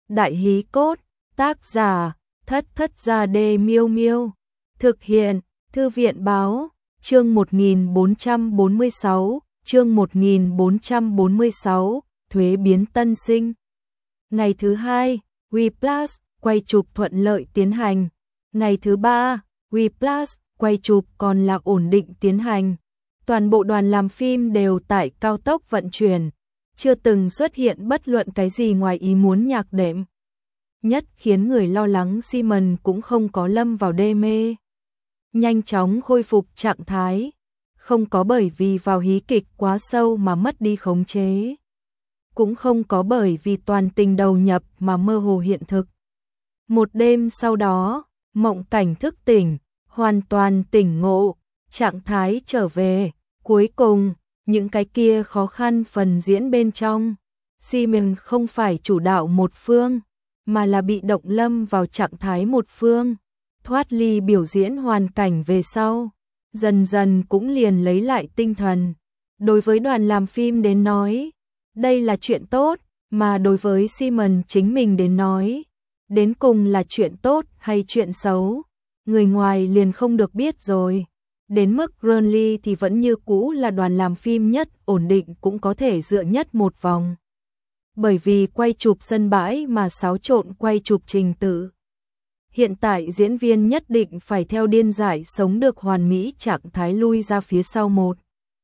Đại hí cốt, tác giả, Thất Thất Gia Đê Miêu Miêu. Thực hiện, Thư viện báo, chương 1446, thuế biến tân sinh. Ngày thứ hai, WePlus, quay chụp thuận lợi tiến hành. Ngày thứ ba, WePlus, quay chụp còn là ổn định tiến hành. Toàn bộ đoàn làm phim đều tại cao tốc vận chuyển. Chưa từng xuất hiện bất luận cái gì ngoài ý muốn nhạc đệm. Nhất khiến người lo lắng Simon cũng không có lâm vào đê mê. Nhanh chóng khôi phục trạng thái. Không có bởi vì vào hí kịch quá sâu mà mất đi khống chế. Cũng không có bởi vì toàn tình đầu nhập mà mơ hồ hiện thực. Một đêm sau đó, mộng cảnh thức tỉnh, hoàn toàn tỉnh ngộ, trạng thái trở về. Cuối cùng, những cái kia khó khăn phần diễn bên trong, Simon không phải chủ đạo một phương, mà là bị động lâm vào trạng thái một phương, thoát ly biểu diễn hoàn cảnh về sau, dần dần cũng liền lấy lại tinh thần. Đối với đoàn làm phim đến nói, đây là chuyện tốt, mà đối với Simon chính mình đến nói, đến cùng là chuyện tốt hay chuyện xấu, người ngoài liền không được biết rồi. Đến mức Burnley thì vẫn như cũ là đoàn làm phim nhất ổn định cũng có thể dựa nhất một vòng. Bởi vì quay chụp sân bãi mà xáo trộn quay chụp trình tự. Hiện tại diễn viên nhất định phải theo điên dại sống được hoàn mỹ trạng thái lui ra phía sau một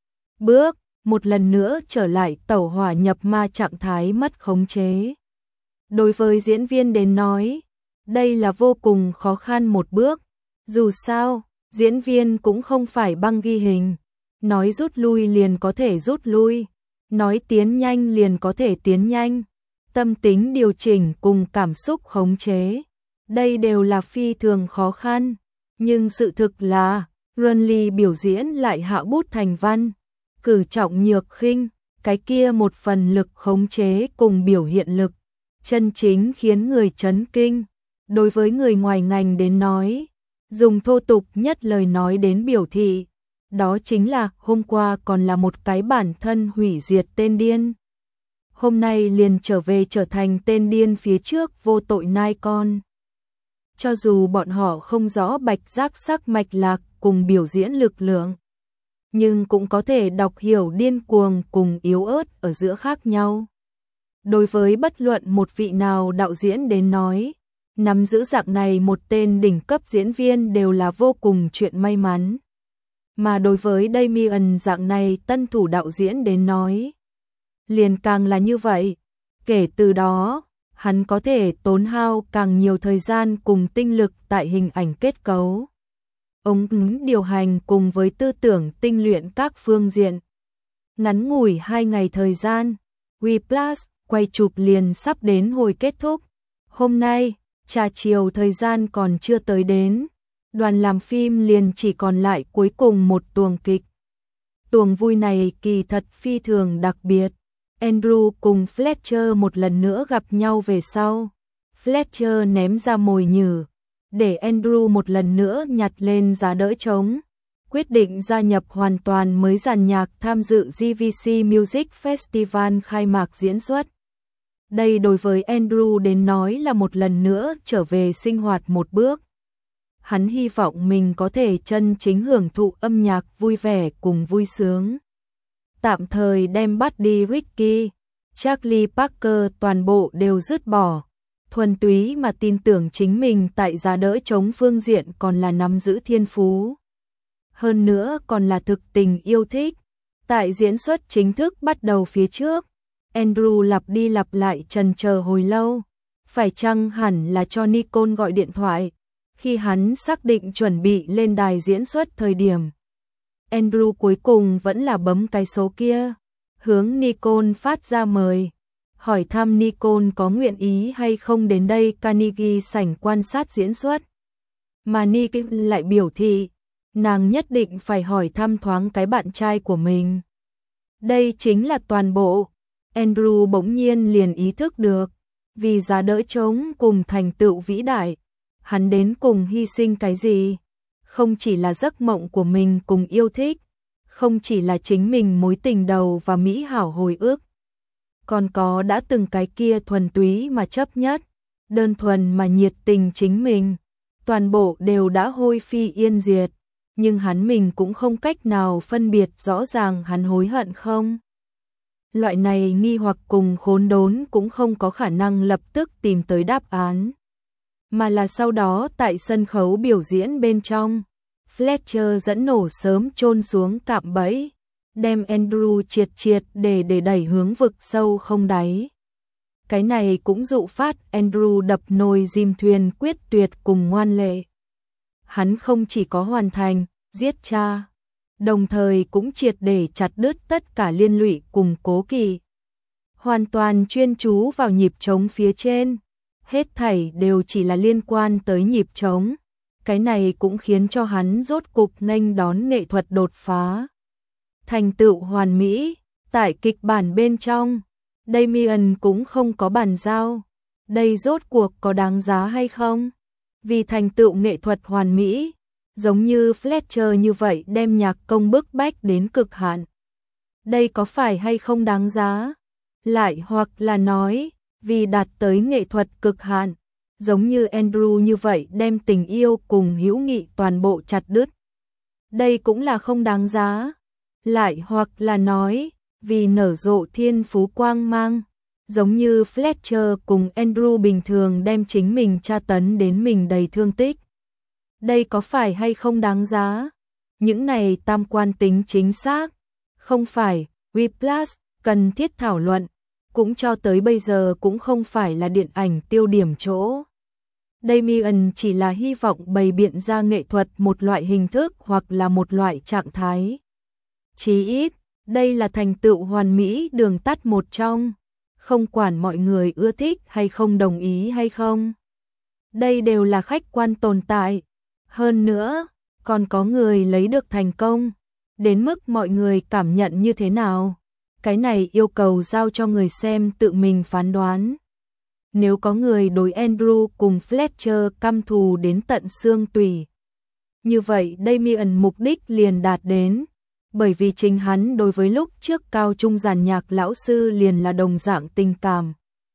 bước, một lần nữa trở lại tẩu hỏa nhập ma trạng thái mất khống chế. Đối với diễn viên đến nói, đây là vô cùng khó khăn một bước, dù sao, diễn viên cũng không phải băng ghi hình, nói rút lui liền có thể rút lui, nói tiến nhanh liền có thể tiến nhanh, tâm tính điều chỉnh cùng cảm xúc khống chế, đây đều là phi thường khó khăn, nhưng sự thực là, Burnley biểu diễn lại hạ bút thành văn, cử trọng nhược khinh, cái kia một phần lực khống chế cùng biểu hiện lực, chân chính khiến người chấn kinh, đối với người ngoài ngành đến nói. Dùng thô tục nhất lời nói đến biểu thị, đó chính là hôm qua còn là một cái bản thân hủy diệt tên điên. Hôm nay liền trở về trở thành tên điên phía trước vô tội nai con. Cho dù bọn họ không rõ bạch giác sắc mạch lạc cùng biểu diễn lực lượng, nhưng cũng có thể đọc hiểu điên cuồng cùng yếu ớt ở giữa khác nhau. Đối với bất luận một vị nào đạo diễn đến nói, nắm giữ dạng này một tên đỉnh cấp diễn viên đều là vô cùng chuyện may mắn. Mà đối với Damien dạng này tân thủ đạo diễn đến nói, liền càng là như vậy. Kể từ đó, hắn có thể tốn hao càng nhiều thời gian cùng tinh lực tại hình ảnh kết cấu, ống kính điều hành cùng với tư tưởng tinh luyện các phương diện. Ngắn ngủi 2 ngày thời gian, WePlus quay chụp liền sắp đến hồi kết thúc. Hôm nay, trà chiều thời gian còn chưa tới đến, đoàn làm phim liền chỉ còn lại cuối cùng một tuồng kịch. Tuồng vui này kỳ thật phi thường đặc biệt. Andrew cùng Fletcher một lần nữa gặp nhau về sau. Fletcher ném ra mồi nhử, để Andrew một lần nữa nhặt lên giá đỡ trống. Quyết định gia nhập hoàn toàn mới dàn nhạc tham dự GVC Music Festival khai mạc diễn xuất. Đây đối với Andrew đến nói là một lần nữa trở về sinh hoạt một bước. Hắn hy vọng mình có thể chân chính hưởng thụ âm nhạc vui vẻ cùng vui sướng. Tạm thời đem bắt đi Ricky, Charlie Parker toàn bộ đều dứt bỏ. Thuần túy mà tin tưởng chính mình tại giá đỡ chống phương diện còn là nắm giữ thiên phú. Hơn nữa còn là thực tình yêu thích. Tại diễn xuất chính thức bắt đầu phía trước, Andrew lặp đi lặp lại chần chờ hồi lâu, phải chăng hẳn là cho Nicole gọi điện thoại. Khi hắn xác định chuẩn bị lên đài diễn xuất thời điểm, Andrew cuối cùng vẫn là bấm cái số kia, hướng Nicole phát ra mời, hỏi thăm Nicole có nguyện ý hay không đến đây Carnegie sảnh quan sát diễn xuất. Mà Nicole lại biểu thị, nàng nhất định phải hỏi thăm thoáng cái bạn trai của mình. Đây chính là toàn bộ. Andrew bỗng nhiên liền ý thức được, vì giá đỡ trống cùng thành tựu vĩ đại, hắn đến cùng hy sinh cái gì? Không chỉ là giấc mộng của mình cùng yêu thích, không chỉ là chính mình mối tình đầu và mỹ hảo hồi ức, còn có đã từng cái kia thuần túy mà chấp nhất, đơn thuần mà nhiệt tình chính mình, toàn bộ đều đã hôi phi yên diệt, nhưng hắn mình cũng không cách nào phân biệt rõ ràng hắn hối hận không. Loại này nghi hoặc cùng khốn đốn cũng không có khả năng lập tức tìm tới đáp án, mà là sau đó tại sân khấu biểu diễn bên trong, Fletcher dẫn nổ sớm chôn xuống cạm bẫy, đem Andrew triệt để đẩy hướng vực sâu không đáy. Cái này cũng dụ phát Andrew đập nồi dìm thuyền quyết tuyệt cùng ngoan lệ. Hắn không chỉ có hoàn thành giết cha, đồng thời cũng triệt để chặt đứt tất cả liên lụy cùng cố kỵ. Hoàn toàn chuyên chú vào nhịp trống phía trên, hết thảy đều chỉ là liên quan tới nhịp trống. Cái này cũng khiến cho hắn rốt cục nghênh đón nghệ thuật đột phá. Thành tựu hoàn mỹ, tại kịch bản bên trong, Damien cũng không có bàn giao. Đây rốt cuộc có đáng giá hay không? Vì thành tựu nghệ thuật hoàn mỹ, giống như Fletcher như vậy đem nhạc công bức bách đến cực hạn. Đây có phải hay không đáng giá? Lại hoặc là nói, vì đạt tới nghệ thuật cực hạn, giống như Andrew như vậy đem tình yêu cùng hữu nghị toàn bộ chặt đứt. Đây cũng là không đáng giá. Lại hoặc là nói, vì nở rộ thiên phú quang mang, giống như Fletcher cùng Andrew bình thường đem chính mình tra tấn đến mình đầy thương tích. Đây có phải hay không đáng giá? Những này tam quan tính chính xác, không phải Whiplash cần thiết thảo luận, cũng cho tới bây giờ cũng không phải là điện ảnh tiêu điểm chỗ. Damien chỉ là hy vọng bày biện ra nghệ thuật một loại hình thức hoặc là một loại trạng thái. Chí ít, đây là thành tựu hoàn mỹ đường tắt một trong, không quản mọi người ưa thích hay không đồng ý hay không. Đây đều là khách quan tồn tại. Hơn nữa, còn có người lấy được thành công, đến mức mọi người cảm nhận như thế nào. Cái này yêu cầu giao cho người xem tự mình phán đoán. Nếu có người đối Andrew cùng Fletcher căm thù đến tận xương tủy, như vậy Damien mục đích liền đạt đến, bởi vì chính hắn đối với lúc trước cao trung giàn nhạc lão sư liền là đồng dạng tình cảm.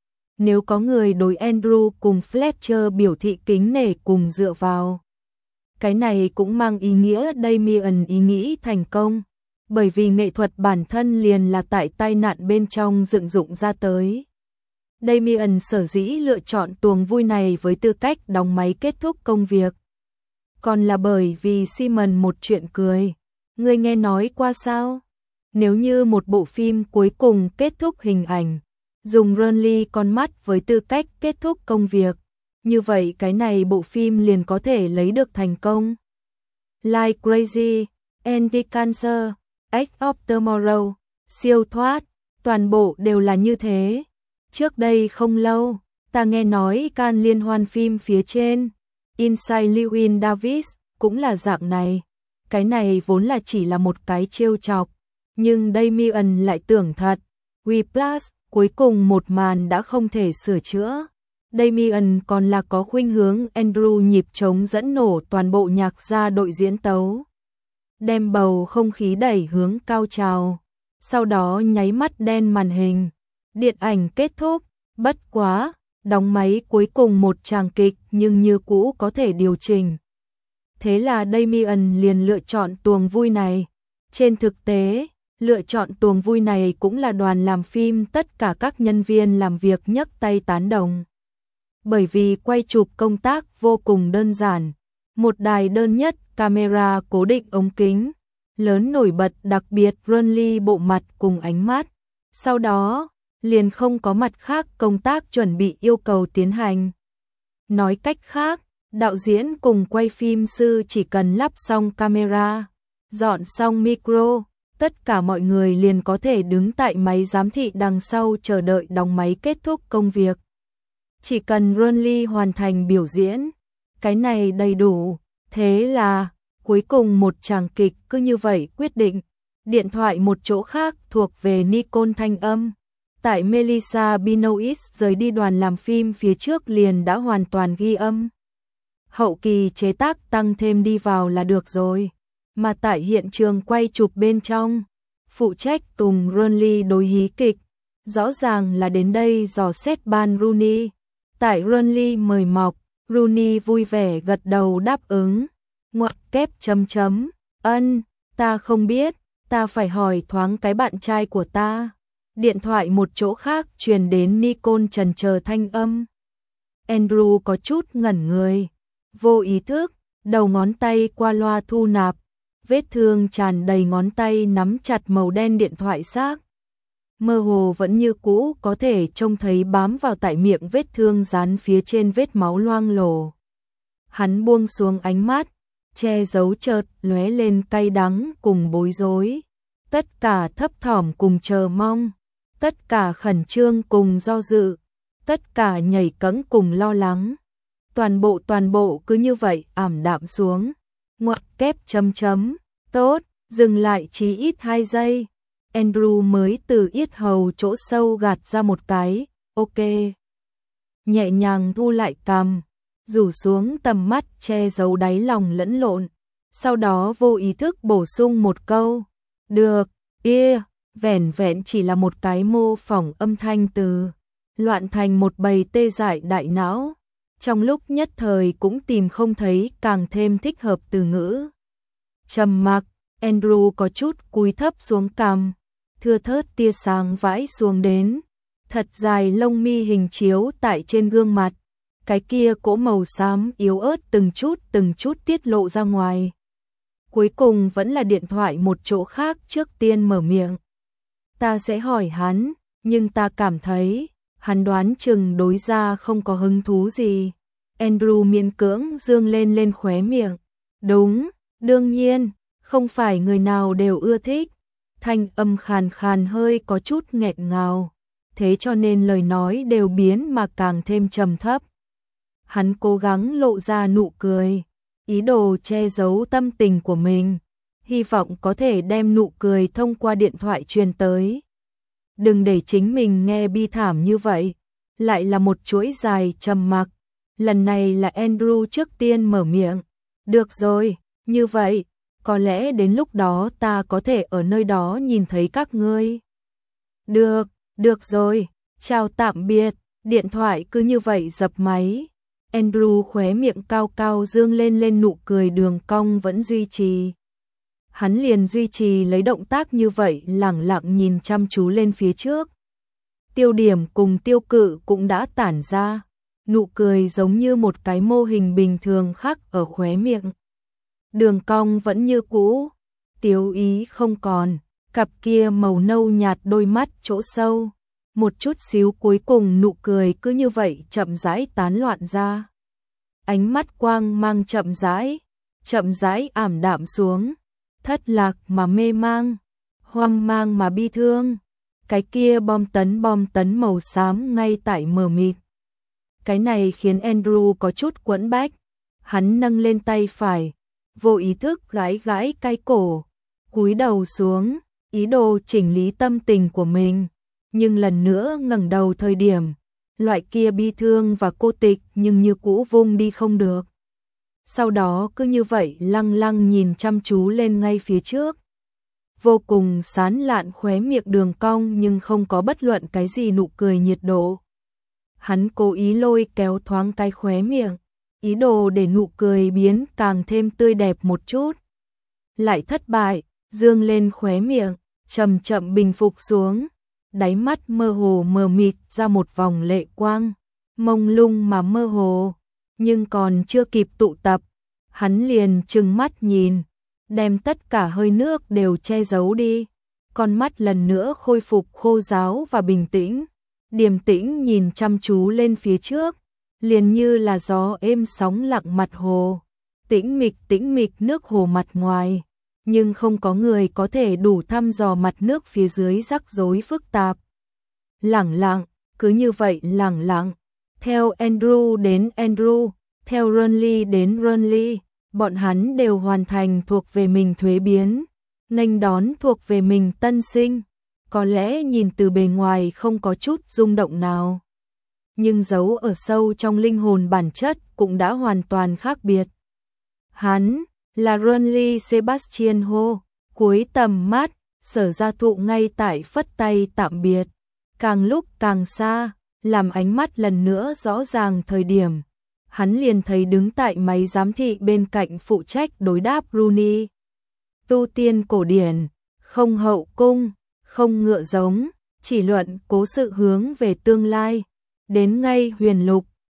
Nếu có người đối Andrew cùng Fletcher biểu thị kính nể cùng dựa vào, cái này cũng mang ý nghĩa Damien ý nghĩ thành công, bởi vì nghệ thuật bản thân liền là tại tai nạn bên trong dựng dụng ra tới. Damien sở dĩ lựa chọn tuồng vui này với tư cách đóng máy kết thúc công việc, còn là bởi vì Simon một chuyện cười. Ngươi nghe nói qua sao? Nếu như một bộ phim cuối cùng kết thúc hình ảnh, dùng Burnley con mắt với tư cách kết thúc công việc, như vậy cái này bộ phim liền có thể lấy được thành công. Like Crazy, Anti-Cancer, Edge of Tomorrow, Siêu thoát, toàn bộ đều là như thế. Trước đây không lâu, ta nghe nói Cannes liên hoan phim phía trên, Inside Llewyn Davis cũng là dạng này. Cái này vốn là chỉ là một cái trêu chọc, nhưng Damien lại tưởng thật. Whiplash cuối cùng một màn đã không thể sửa chữa. Damien còn là có khuynh hướng Andrew nhịp trống dẫn nổ toàn bộ nhạc gia đội diễn tấu, đem bầu không khí đẩy hướng cao trào, sau đó nháy mắt đen màn hình. Điện ảnh kết thúc, bất quá, đóng máy cuối cùng một tràng kịch nhưng như cũ có thể điều chỉnh. Thế là Damien liền lựa chọn tuồng vui này. Trên thực tế, lựa chọn tuồng vui này cũng là đoàn làm phim tất cả các nhân viên làm việc nhấc tay tán đồng. Bởi vì quay chụp công tác vô cùng đơn giản. Một đài đơn nhất camera cố định ống kính, lớn nổi bật đặc biệt Burnley bộ mặt cùng ánh mắt. Sau đó, liền không có mặt khác công tác chuẩn bị yêu cầu tiến hành. Nói cách khác, đạo diễn cùng quay phim sư chỉ cần lắp xong camera, dọn xong micro, tất cả mọi người liền có thể đứng tại máy giám thị đằng sau chờ đợi đóng máy kết thúc công việc. Chỉ cần Burnley hoàn thành biểu diễn, cái này đầy đủ. Thế là, cuối cùng một tràng kịch cứ như vậy quyết định. Điện thoại một chỗ khác thuộc về Nicole thanh âm. Tại Melissa Benoist rời đi đoàn làm phim phía trước liền đã hoàn toàn ghi âm. Hậu kỳ chế tác tăng thêm đi vào là được rồi. Mà tại hiện trường quay chụp bên trong, phụ trách cùng Burnley đối hí kịch, rõ ràng là đến đây dò xét ban Rooney. Tại Rooney mời mọc, Rooney vui vẻ gật đầu đáp ứng. Ngoặc kép chấm chấm, ân, ta không biết, ta phải hỏi thoáng cái bạn trai của ta. Điện thoại một chỗ khác truyền đến Nicole trần chờ thanh âm. Andrew có chút ngẩn người, vô ý thức, đầu ngón tay qua loa thu nạp, vết thương tràn đầy ngón tay nắm chặt màu đen điện thoại xác. Mơ hồ vẫn như cũ có thể trông thấy bám vào tại miệng vết thương dán phía trên vết máu loang lổ. Hắn buông xuống ánh mắt, che giấu chợt lóe lên cay đắng cùng bối rối, tất cả thấp thỏm cùng chờ mong, tất cả khẩn trương cùng do dự, tất cả nhảy cẫng cùng lo lắng. Toàn bộ cứ như vậy ảm đạm xuống. Ngoặc kép chấm chấm, tốt, dừng lại chí ít 2 giây. Andrew mới từ yết hầu chỗ sâu gạt ra một cái, ok. Nhẹ nhàng thu lại cằm, rủ xuống tầm mắt che giấu đáy lòng lẫn lộn. Sau đó vô ý thức bổ sung một câu, được, vẻn vẹn chỉ là một cái mô phỏng âm thanh từ, loạn thành một bầy tê dại đại não. Trong lúc nhất thời cũng tìm không thấy càng thêm thích hợp từ ngữ. Trầm mặc, Andrew có chút cúi thấp xuống cằm, thưa thớt tia sáng vãi xuống đến, thật dài lông mi hình chiếu tại trên gương mặt, cái kia cỗ màu xám yếu ớt từng chút tiết lộ ra ngoài. Cuối cùng vẫn là điện thoại một chỗ khác trước tiên mở miệng. Ta sẽ hỏi hắn, nhưng ta cảm thấy, hắn đoán chừng đối ra không có hứng thú gì. Andrew miễn cưỡng dương lên khóe miệng. Đúng, đương nhiên, không phải người nào đều ưa thích. Thanh âm khàn khàn hơi có chút nghẹn ngào, thế cho nên lời nói đều biến mà càng thêm trầm thấp. Hắn cố gắng lộ ra nụ cười, ý đồ che giấu tâm tình của mình, hy vọng có thể đem nụ cười thông qua điện thoại truyền tới. Đừng để chính mình nghe bi thảm như vậy. Lại là một chuỗi dài trầm mặc. Lần này là Andrew trước tiên mở miệng. Được rồi, như vậy, có lẽ đến lúc đó ta có thể ở nơi đó nhìn thấy các ngươi. Được rồi, chào tạm biệt. Điện thoại cứ như vậy dập máy. Andrew khóe miệng cao cao dương lên nụ cười đường cong vẫn duy trì. Hắn liền duy trì lấy động tác như vậy lẳng lặng nhìn chăm chú lên phía trước. Tiêu điểm cùng tiêu cự cũng đã tản ra. Nụ cười giống như một cái mô hình bình thường khắc ở khóe miệng. Đường cong vẫn như cũ, tiếu ý không còn, cặp kia màu nâu nhạt đôi mắt chỗ sâu. Một chút xíu cuối cùng nụ cười cứ như vậy chậm rãi tán loạn ra. Ánh mắt quang mang chậm rãi ảm đạm xuống. Thất lạc mà mê mang, hoang mang mà bi thương. Cái kia bom tấn màu xám ngay tại mờ mịt. Cái này khiến Andrew có chút quẫn bách. Hắn nâng lên tay phải, vô ý thức gãi cái cổ, cúi đầu xuống, ý đồ chỉnh lý tâm tình của mình. Nhưng lần nữa ngẩng đầu thời điểm, loại kia bi thương và cô tịch nhưng như cũ vung đi không được. Sau đó cứ như vậy lăng lăng nhìn chăm chú lên ngay phía trước. Vô cùng sán lạn khóe miệng đường cong nhưng không có bất luận cái gì nụ cười nhiệt độ. Hắn cố ý lôi kéo thoáng cái khóe miệng, ý đồ để nụ cười biến càng thêm tươi đẹp một chút. Lại thất bại, dương lên khóe miệng, chậm chậm bình phục xuống. Đáy mắt mơ hồ mờ mịt ra một vòng lệ quang, mông lung mà mơ hồ. Nhưng còn chưa kịp tụ tập, hắn liền trừng mắt nhìn, đem tất cả hơi nước đều che giấu đi. Con mắt lần nữa khôi phục khô ráo và bình tĩnh, điềm tĩnh nhìn chăm chú lên phía trước, liền như là gió êm sóng lặng mặt hồ. Tĩnh mịch nước hồ mặt ngoài, nhưng không có người có thể đủ thăm dò mặt nước phía dưới rắc rối phức tạp. Lẳng lặng, cứ như vậy lẳng lặng. Theo Andrew đến Andrew, theo Rooney đến Rooney, bọn hắn đều hoàn thành thuộc về mình thuế biến, nghênh đón thuộc về mình tân sinh. Có lẽ nhìn từ bề ngoài không có chút rung động nào, nhưng giấu ở sâu trong linh hồn bản chất cũng đã hoàn toàn khác biệt. Hắn là Rooney Sebastianho, cuối tầm mắt, Sở Gia Thụ ngay tại phất tay tạm biệt, càng lúc càng xa. làm ánh mắt lần nữa rõ ràng thời điểm. Hắn liền thấy đứng tại máy giám thị bên cạnh phụ trách đối đáp Rooney. Tu tiên cổ điển, không hậu cung, không ngựa giống, chỉ luận cố sự hướng về tương lai. Đến ngay huyền lục,